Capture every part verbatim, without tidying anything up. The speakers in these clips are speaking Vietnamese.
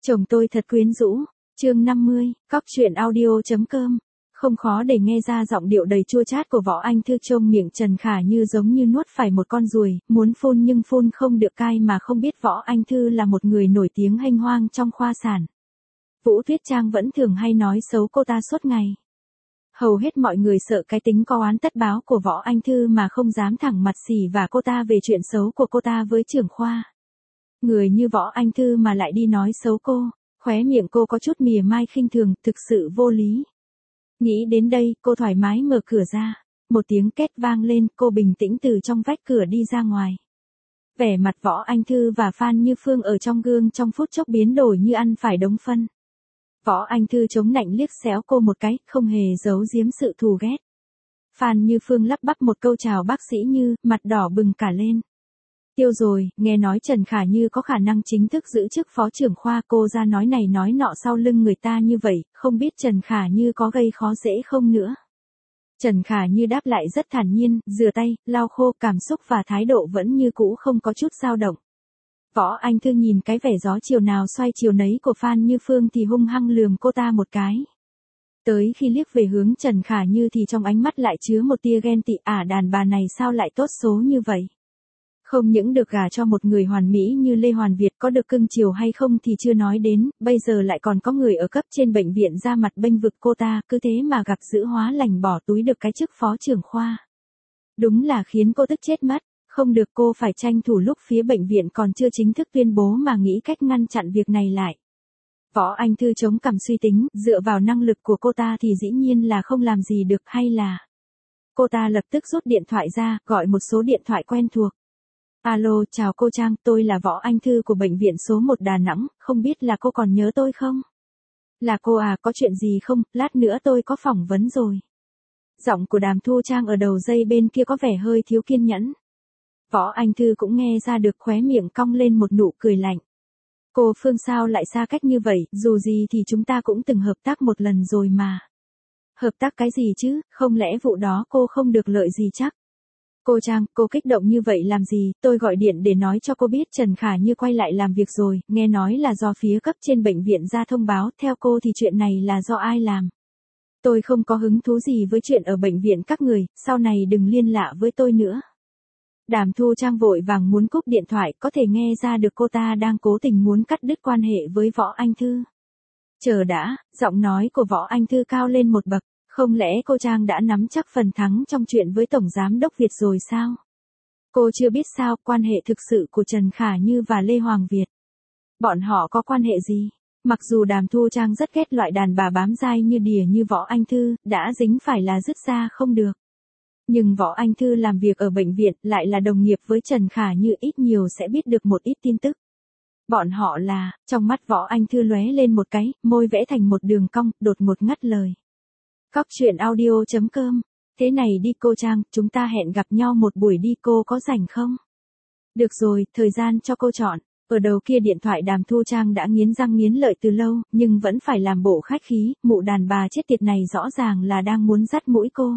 Chồng tôi thật quyến rũ. Chương năm mươi, cóc truyện audio chấm com. Không khó để nghe ra giọng điệu đầy chua chát của Võ Anh Thư trong miệng Trần Khả Như giống như nuốt phải một con ruồi, muốn phun nhưng phun không được cai mà không biết Võ Anh Thư là một người nổi tiếng hênh hoang trong khoa sản. Vũ Tuyết Trang vẫn thường hay nói xấu cô ta suốt ngày. Hầu hết mọi người sợ cái tính có oán tất báo của Võ Anh Thư mà không dám thẳng mặt xỉ vả cô ta về chuyện xấu của cô ta với trưởng khoa. Người như Võ Anh Thư mà lại đi nói xấu cô, khóe miệng cô có chút mỉa mai khinh thường, thực sự vô lý. Nghĩ đến đây, cô thoải mái mở cửa ra. Một tiếng két vang lên, cô bình tĩnh từ trong vách cửa đi ra ngoài. Vẻ mặt Võ Anh Thư và Phan Như Phương ở trong gương trong phút chốc biến đổi như ăn phải đống phân. Võ Anh Thư chống nạnh liếc xéo cô một cái, không hề giấu giếm sự thù ghét. Phan Như Phương lắp bắp một câu chào bác sĩ Như, mặt đỏ bừng cả lên. Tiêu rồi, nghe nói Trần Khả Như có khả năng chính thức giữ chức phó trưởng khoa, cô ra nói này nói nọ sau lưng người ta như vậy, không biết Trần Khả Như có gây khó dễ không nữa. Trần Khả Như đáp lại rất thản nhiên, rửa tay, lau khô, cảm xúc và thái độ vẫn như cũ không có chút dao động. Võ Anh Thư nhìn cái vẻ gió chiều nào xoay chiều nấy của Phan Như Phương thì hung hăng lườm cô ta một cái. Tới khi liếc về hướng Trần Khả Như thì trong ánh mắt lại chứa một tia ghen tị, ả đàn bà này sao lại tốt số như vậy. Không những được gả cho một người hoàn mỹ như Lê Hoàn Việt, có được cưng chiều hay không thì chưa nói đến, bây giờ lại còn có người ở cấp trên bệnh viện ra mặt bênh vực cô ta, cứ thế mà gặp dữ hóa lành bỏ túi được cái chức phó trưởng khoa. Đúng là khiến cô tức chết mất, không được, cô phải tranh thủ lúc phía bệnh viện còn chưa chính thức tuyên bố mà nghĩ cách ngăn chặn việc này lại. Võ Anh Thư chống cằm suy tính, dựa vào năng lực của cô ta thì dĩ nhiên là không làm gì được, hay là... Cô ta lập tức rút điện thoại ra, gọi một số điện thoại quen thuộc. Alo, chào cô Trang, tôi là Võ Anh Thư của bệnh viện số một Đà Nẵng, không biết là cô còn nhớ tôi không? Là cô à, có chuyện gì không, lát nữa tôi có phỏng vấn rồi. Giọng của Đàm Thu Trang ở đầu dây bên kia có vẻ hơi thiếu kiên nhẫn. Võ Anh Thư cũng nghe ra được, khóe miệng cong lên một nụ cười lạnh. Cô Phương sao lại xa cách như vậy, dù gì thì chúng ta cũng từng hợp tác một lần rồi mà. Hợp tác cái gì chứ, không lẽ vụ đó cô không được lợi gì chắc? Cô Trang, cô kích động như vậy làm gì, tôi gọi điện để nói cho cô biết Trần Khả Như quay lại làm việc rồi, nghe nói là do phía cấp trên bệnh viện ra thông báo, theo cô thì chuyện này là do ai làm? Tôi không có hứng thú gì với chuyện ở bệnh viện các người, sau này đừng liên lạc với tôi nữa. Đàm Thu Trang vội vàng muốn cúp điện thoại, có thể nghe ra được cô ta đang cố tình muốn cắt đứt quan hệ với Võ Anh Thư. Chờ đã, giọng nói của Võ Anh Thư cao lên một bậc. Không lẽ cô Trang đã nắm chắc phần thắng trong chuyện với Tổng Giám đốc Việt rồi sao? Cô chưa biết sao, quan hệ thực sự của Trần Khả Như và Lê Hoàng Việt. Bọn họ có quan hệ gì? Mặc dù Đàm Thu Trang rất ghét loại đàn bà bám dai như đỉa như Võ Anh Thư, đã dính phải là dứt ra không được. Nhưng Võ Anh Thư làm việc ở bệnh viện, lại là đồng nghiệp với Trần Khả Như, ít nhiều sẽ biết được một ít tin tức. Bọn họ là, trong mắt Võ Anh Thư lóe lên một cái, môi vẽ thành một đường cong, đột ngột ngắt lời. Cóc truyện audio chấm com. Thế này đi cô Trang, chúng ta hẹn gặp nhau một buổi đi, cô có rảnh không? Được rồi, thời gian cho cô chọn. Ở đầu kia điện thoại Đàm Thu Trang đã nghiến răng nghiến lợi từ lâu, nhưng vẫn phải làm bộ khách khí, mụ đàn bà chết tiệt này rõ ràng là đang muốn dắt mũi cô.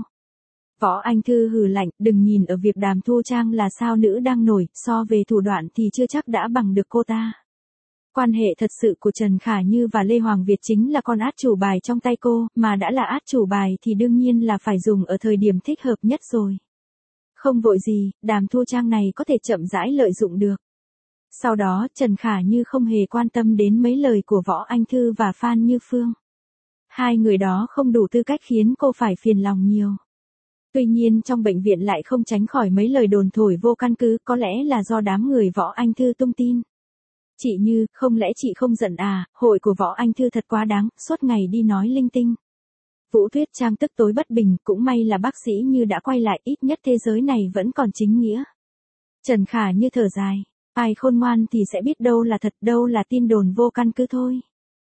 Võ Anh Thư hừ lạnh, đừng nhìn ở việc Đàm Thu Trang là sao nữ đang nổi, so về thủ đoạn thì chưa chắc đã bằng được cô ta. Quan hệ thật sự của Trần Khả Như và Lê Hoàng Việt chính là con át chủ bài trong tay cô, mà đã là át chủ bài thì đương nhiên là phải dùng ở thời điểm thích hợp nhất rồi. Không vội gì, Đàm Thu Trang này có thể chậm rãi lợi dụng được. Sau đó, Trần Khả Như không hề quan tâm đến mấy lời của Võ Anh Thư và Phan Như Phương. Hai người đó không đủ tư cách khiến cô phải phiền lòng nhiều. Tuy nhiên trong bệnh viện lại không tránh khỏi mấy lời đồn thổi vô căn cứ, có lẽ là do đám người Võ Anh Thư tung tin. Chị Như, không lẽ chị không giận à, hội của Võ Anh Thư thật quá đáng, suốt ngày đi nói linh tinh. Vũ Tuyết Trang tức tối bất bình, cũng may là bác sĩ Như đã quay lại, ít nhất thế giới này vẫn còn chính nghĩa. Trần Khả Như thở dài, ai khôn ngoan thì sẽ biết đâu là thật, đâu là tin đồn vô căn cứ thôi.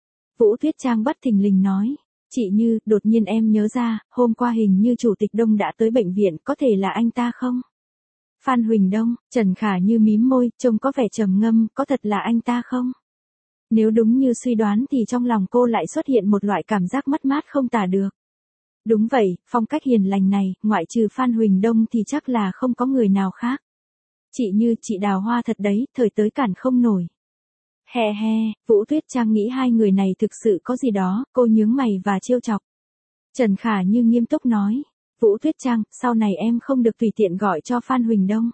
Vũ Tuyết Trang bất thình lình nói, chị Như, đột nhiên em nhớ ra, hôm qua hình như Chủ tịch Đông đã tới bệnh viện, có thể là anh ta không? Phan Huỳnh Đông, Trần Khả Như mím môi, trông có vẻ trầm ngâm, có thật là anh ta không? Nếu đúng như suy đoán thì trong lòng cô lại xuất hiện một loại cảm giác mất mát không tả được. Đúng vậy, phong cách hiền lành này, ngoại trừ Phan Huỳnh Đông thì chắc là không có người nào khác. Chị Như, chị đào hoa thật đấy, thời tới cản không nổi. He he, Vũ Tuyết Trang nghĩ hai người này thực sự có gì đó, cô nhướng mày và trêu chọc. Trần Khả Như nghiêm túc nói. Vũ Tuyết Trang, sau này em không được tùy tiện gọi cho Phan Huỳnh Đông.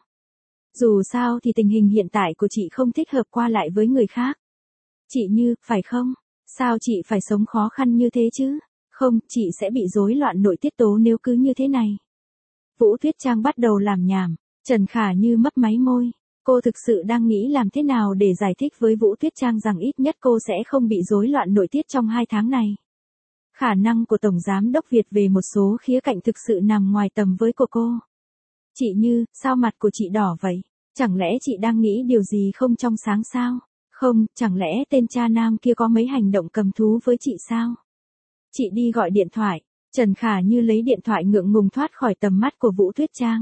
Dù sao thì tình hình hiện tại của chị không thích hợp qua lại với người khác. Chị Như, phải không? Sao chị phải sống khó khăn như thế chứ? Không, chị sẽ bị rối loạn nội tiết tố nếu cứ như thế này. Vũ Tuyết Trang bắt đầu làm nhảm. Trần Khả Như mấp máy môi. Cô thực sự đang nghĩ làm thế nào để giải thích với Vũ Tuyết Trang rằng ít nhất cô sẽ không bị rối loạn nội tiết trong hai tháng này. Khả năng của Tổng Giám đốc Việt về một số khía cạnh thực sự nằm ngoài tầm với của cô. Chị Như, sao mặt của chị đỏ vậy? Chẳng lẽ chị đang nghĩ điều gì không trong sáng sao? Không, chẳng lẽ tên cha nam kia có mấy hành động cầm thú với chị sao? Chị đi gọi điện thoại. Trần Khả Như lấy điện thoại ngượng ngùng thoát khỏi tầm mắt của Vũ Tuyết Trang.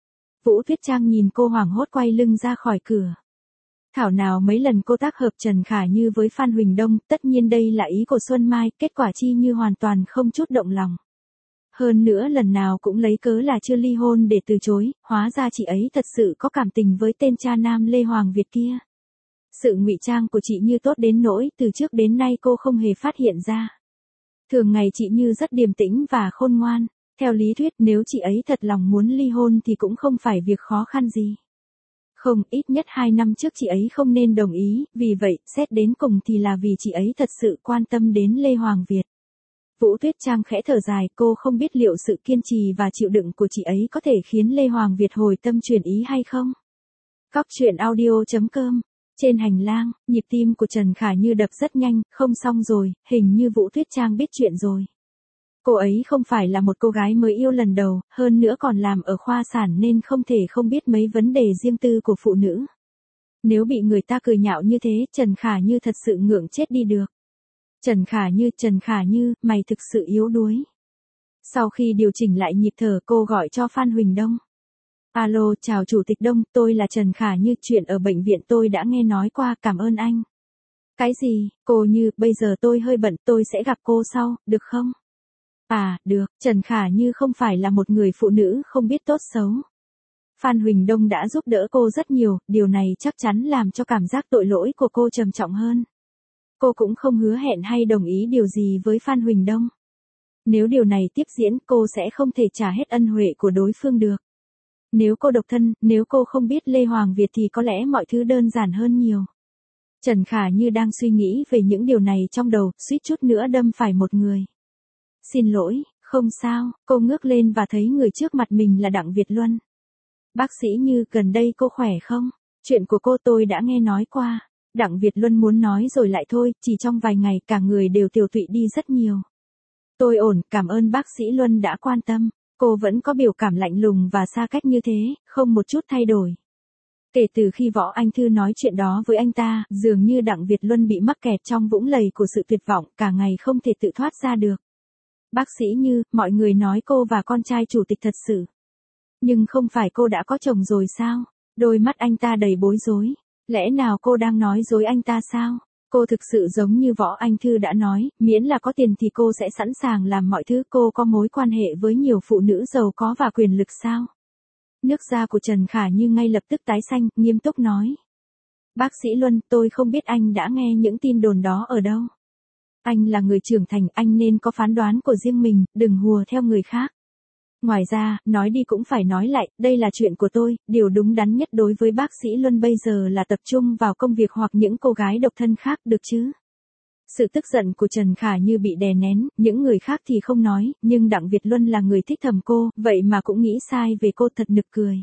Vũ Tuyết Trang nhìn cô hoảng hốt quay lưng ra khỏi cửa. Thảo nào mấy lần cô tác hợp Trần Khả Như với Phan Huỳnh Đông, tất nhiên đây là ý của Xuân Mai, kết quả Chi Như hoàn toàn không chút động lòng. Hơn nữa lần nào cũng lấy cớ là chưa ly hôn để từ chối, hóa ra chị ấy thật sự có cảm tình với tên cha nam Lê Hoàng Việt kia. Sự ngụy trang của chị Như tốt đến nỗi từ trước đến nay cô không hề phát hiện ra. Thường ngày chị Như rất điềm tĩnh và khôn ngoan. Theo lý thuyết nếu chị ấy thật lòng muốn ly hôn thì cũng không phải việc khó khăn gì. Không, ít nhất hai năm trước chị ấy không nên đồng ý, vì vậy, xét đến cùng thì là vì chị ấy thật sự quan tâm đến Lê Hoàng Việt. Vũ Tuyết Trang khẽ thở dài, cô không biết liệu sự kiên trì và chịu đựng của chị ấy có thể khiến Lê Hoàng Việt hồi tâm chuyển ý hay không. Cóc truyện audio chấm com. Trên hành lang, nhịp tim của Trần Khả Như đập rất nhanh, không xong rồi, hình như Vũ Tuyết Trang biết chuyện rồi. Cô ấy không phải là một cô gái mới yêu lần đầu, hơn nữa còn làm ở khoa sản nên không thể không biết mấy vấn đề riêng tư của phụ nữ. Nếu bị người ta cười nhạo như thế, Trần Khả Như thật sự ngượng chết đi được. Trần Khả Như, Trần Khả Như, mày thực sự yếu đuối. Sau khi điều chỉnh lại nhịp thở, cô gọi cho Phan Huỳnh Đông. Alo, chào Chủ tịch Đông, tôi là Trần Khả Như, chuyện ở bệnh viện tôi đã nghe nói qua, cảm ơn anh. Cái gì, cô Như, bây giờ tôi hơi bận, tôi sẽ gặp cô sau, được không? À, được, Trần Khả Như không phải là một người phụ nữ không biết tốt xấu. Phan Huỳnh Đông đã giúp đỡ cô rất nhiều, điều này chắc chắn làm cho cảm giác tội lỗi của cô trầm trọng hơn. Cô cũng không hứa hẹn hay đồng ý điều gì với Phan Huỳnh Đông. Nếu điều này tiếp diễn, cô sẽ không thể trả hết ân huệ của đối phương được. Nếu cô độc thân, nếu cô không biết Lê Hoàng Việt thì có lẽ mọi thứ đơn giản hơn nhiều. Trần Khả Như đang suy nghĩ về những điều này trong đầu, suýt chút nữa đâm phải một người. Xin lỗi, không sao, cô ngước lên và thấy người trước mặt mình là Đặng Việt Luân. Bác sĩ Như, gần đây cô khỏe không? Chuyện của cô tôi đã nghe nói qua. Đặng Việt Luân muốn nói rồi lại thôi, chỉ trong vài ngày cả người đều tiều tụy đi rất nhiều. Tôi ổn, cảm ơn bác sĩ Luân đã quan tâm. Cô vẫn có biểu cảm lạnh lùng và xa cách như thế, không một chút thay đổi. Kể từ khi Võ Anh Thư nói chuyện đó với anh ta, dường như Đặng Việt Luân bị mắc kẹt trong vũng lầy của sự tuyệt vọng, cả ngày không thể tự thoát ra được. Bác sĩ Như, mọi người nói cô và con trai chủ tịch thật sự. Nhưng không phải cô đã có chồng rồi sao? Đôi mắt anh ta đầy bối rối. Lẽ nào cô đang nói dối anh ta sao? Cô thực sự giống như Võ Anh Thư đã nói, miễn là có tiền thì cô sẽ sẵn sàng làm mọi thứ. Cô có mối quan hệ với nhiều phụ nữ giàu có và quyền lực sao? Nước da của Trần Khả Như ngay lập tức tái xanh, nghiêm túc nói. Bác sĩ Luân, tôi không biết anh đã nghe những tin đồn đó ở đâu. Anh là người trưởng thành, anh nên có phán đoán của riêng mình, đừng hùa theo người khác. Ngoài ra, nói đi cũng phải nói lại, đây là chuyện của tôi, điều đúng đắn nhất đối với bác sĩ Luân bây giờ là tập trung vào công việc hoặc những cô gái độc thân khác, được chứ? Sự tức giận của Trần Khả Như bị đè nén, những người khác thì không nói, nhưng Đặng Việt Luân là người thích thầm cô, vậy mà cũng nghĩ sai về cô, thật nực cười.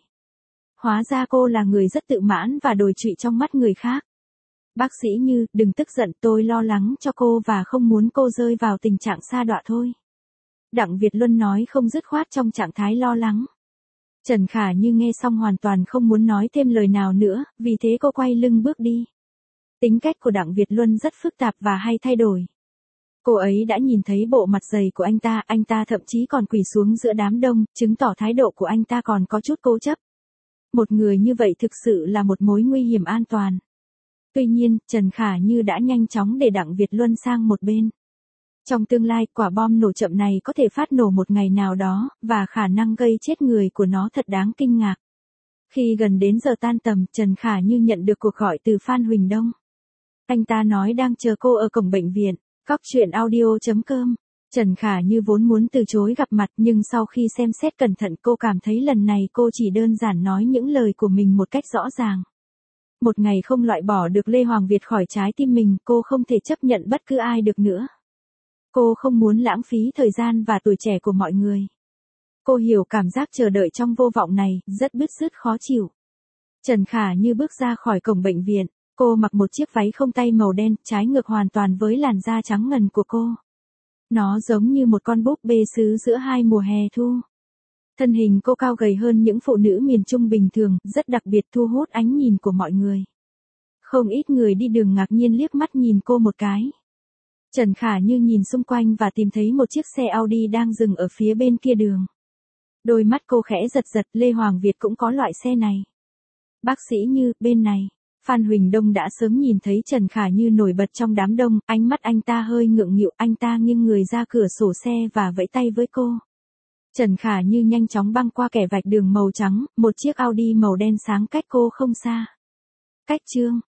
Hóa ra cô là người rất tự mãn và đồi trụy trong mắt người khác. Bác sĩ Như, đừng tức giận, tôi lo lắng cho cô và không muốn cô rơi vào tình trạng sa đọa thôi. Đặng Việt Luân nói không dứt khoát trong trạng thái lo lắng. Trần Khả Như nghe xong hoàn toàn không muốn nói thêm lời nào nữa, vì thế cô quay lưng bước đi. Tính cách của Đặng Việt Luân rất phức tạp và hay thay đổi. Cô ấy đã nhìn thấy bộ mặt dày của anh ta, anh ta thậm chí còn quỳ xuống giữa đám đông, chứng tỏ thái độ của anh ta còn có chút cố chấp. Một người như vậy thực sự là một mối nguy hiểm an toàn. Tuy nhiên, Trần Khả Như đã nhanh chóng để Đặng Việt Luân sang một bên. Trong tương lai, quả bom nổ chậm này có thể phát nổ một ngày nào đó, và khả năng gây chết người của nó thật đáng kinh ngạc. Khi gần đến giờ tan tầm, Trần Khả Như nhận được cuộc gọi từ Phan Huỳnh Đông. Anh ta nói đang chờ cô ở cổng bệnh viện. Cóc truyện audio chấm com. Trần Khả Như vốn muốn từ chối gặp mặt nhưng sau khi xem xét cẩn thận cô cảm thấy lần này cô chỉ đơn giản nói những lời của mình một cách rõ ràng. Một ngày không loại bỏ được Lê Hoàng Việt khỏi trái tim mình, cô không thể chấp nhận bất cứ ai được nữa. Cô không muốn lãng phí thời gian và tuổi trẻ của mọi người. Cô hiểu cảm giác chờ đợi trong vô vọng này, rất bứt rứt khó chịu. Trần Khả Như bước ra khỏi cổng bệnh viện, cô mặc một chiếc váy không tay màu đen, trái ngược hoàn toàn với làn da trắng ngần của cô. Nó giống như một con búp bê sứ giữa hai mùa hè thu. Thân hình cô cao gầy hơn những phụ nữ miền Trung bình thường, rất đặc biệt thu hút ánh nhìn của mọi người. Không ít người đi đường ngạc nhiên liếc mắt nhìn cô một cái. Trần Khả Như nhìn xung quanh và tìm thấy một chiếc xe Audi đang dừng ở phía bên kia đường. Đôi mắt cô khẽ giật giật, Lê Hoàng Việt cũng có loại xe này. Bác sĩ Như, bên này. Phan Huỳnh Đông đã sớm nhìn thấy Trần Khả Như nổi bật trong đám đông, ánh mắt anh ta hơi ngượng nghịu, anh ta nghiêng người ra cửa sổ xe và vẫy tay với cô. Trần Khả Như nhanh chóng băng qua kẻ vạch đường màu trắng, một chiếc Audi màu đen sáng cách cô không xa. Cách chương